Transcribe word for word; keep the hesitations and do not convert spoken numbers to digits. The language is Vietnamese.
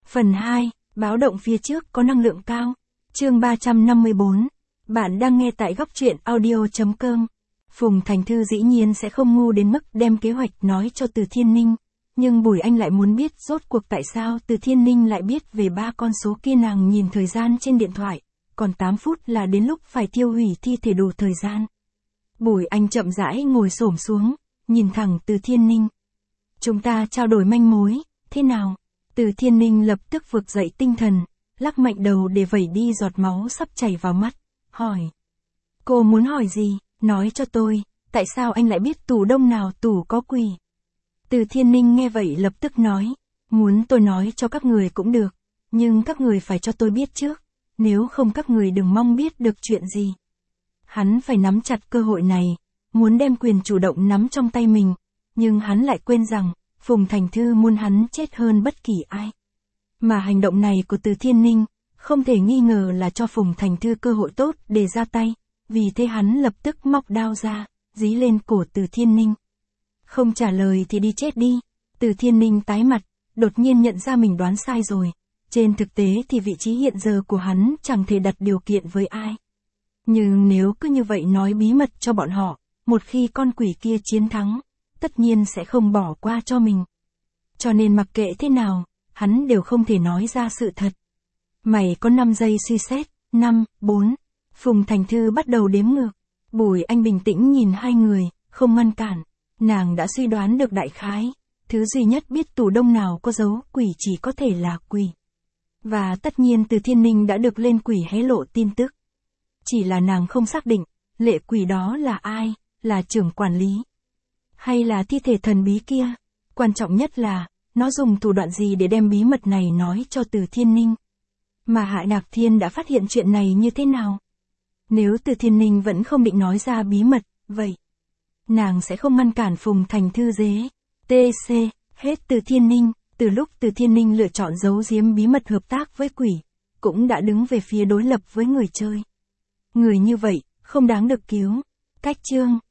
Phần hai, báo động phía trước có năng lượng cao. Chương ba trăm năm mươi bốn. Bạn đang nghe tại góc truyện audio chấm com. Phùng Thành Thư dĩ nhiên sẽ không ngu đến mức đem kế hoạch nói cho Từ Thiên Ninh. Nhưng Bùi Anh lại muốn biết rốt cuộc tại sao Từ Thiên Ninh lại biết về ba con số kia. Nàng nhìn thời gian trên điện thoại, còn tám phút là đến lúc phải tiêu hủy thi thể đủ thời gian. Bùi Anh chậm rãi ngồi xổm xuống, nhìn thẳng Từ Thiên Ninh. Chúng ta trao đổi manh mối, thế nào? Từ Thiên Ninh lập tức vực dậy tinh thần, lắc mạnh đầu để vẩy đi giọt máu sắp chảy vào mắt, hỏi. Cô muốn hỏi gì, nói cho tôi, tại sao anh lại biết tủ đông nào tủ có quỷ? Từ Thiên Ninh nghe vậy lập tức nói, muốn tôi nói cho các người cũng được, nhưng các người phải cho tôi biết trước, nếu không các người đừng mong biết được chuyện gì. Hắn phải nắm chặt cơ hội này, muốn đem quyền chủ động nắm trong tay mình, nhưng hắn lại quên rằng, Phùng Thành Thư muốn hắn chết hơn bất kỳ ai. Mà hành động này của Từ Thiên Ninh, không thể nghi ngờ là cho Phùng Thành Thư cơ hội tốt để ra tay, vì thế hắn lập tức móc đao ra, dí lên cổ Từ Thiên Ninh. Không trả lời thì đi chết đi. Từ Thiên Ninh tái mặt, đột nhiên nhận ra mình đoán sai rồi. Trên thực tế thì vị trí hiện giờ của hắn chẳng thể đặt điều kiện với ai. Nhưng nếu cứ như vậy nói bí mật cho bọn họ, một khi con quỷ kia chiến thắng, tất nhiên sẽ không bỏ qua cho mình. Cho nên mặc kệ thế nào, hắn đều không thể nói ra sự thật. Mày có năm giây suy xét, năm, bốn. Phùng Thành Thư bắt đầu đếm ngược. Bùi Anh bình tĩnh nhìn hai người, không ngăn cản. Nàng đã suy đoán được đại khái, thứ duy nhất biết tủ đông nào có dấu quỷ chỉ có thể là quỷ. Và tất nhiên Từ Thiên Ninh đã được lên quỷ hé lộ tin tức. Chỉ là nàng không xác định, lệ quỷ đó là ai, là trưởng quản lý, hay là thi thể thần bí kia. Quan trọng nhất là, nó dùng thủ đoạn gì để đem bí mật này nói cho Từ Thiên Ninh. Mà Hạ Đạc Thiên đã phát hiện chuyện này như thế nào? Nếu Từ Thiên Ninh vẫn không định nói ra bí mật, vậy nàng sẽ không ngăn cản Phùng Thành Thư dế. tê xê, hết Từ Thiên Ninh, từ lúc Từ Thiên Ninh lựa chọn giấu giếm bí mật hợp tác với quỷ, cũng đã đứng về phía đối lập với người chơi. Người như vậy, không đáng được cứu. Cách chương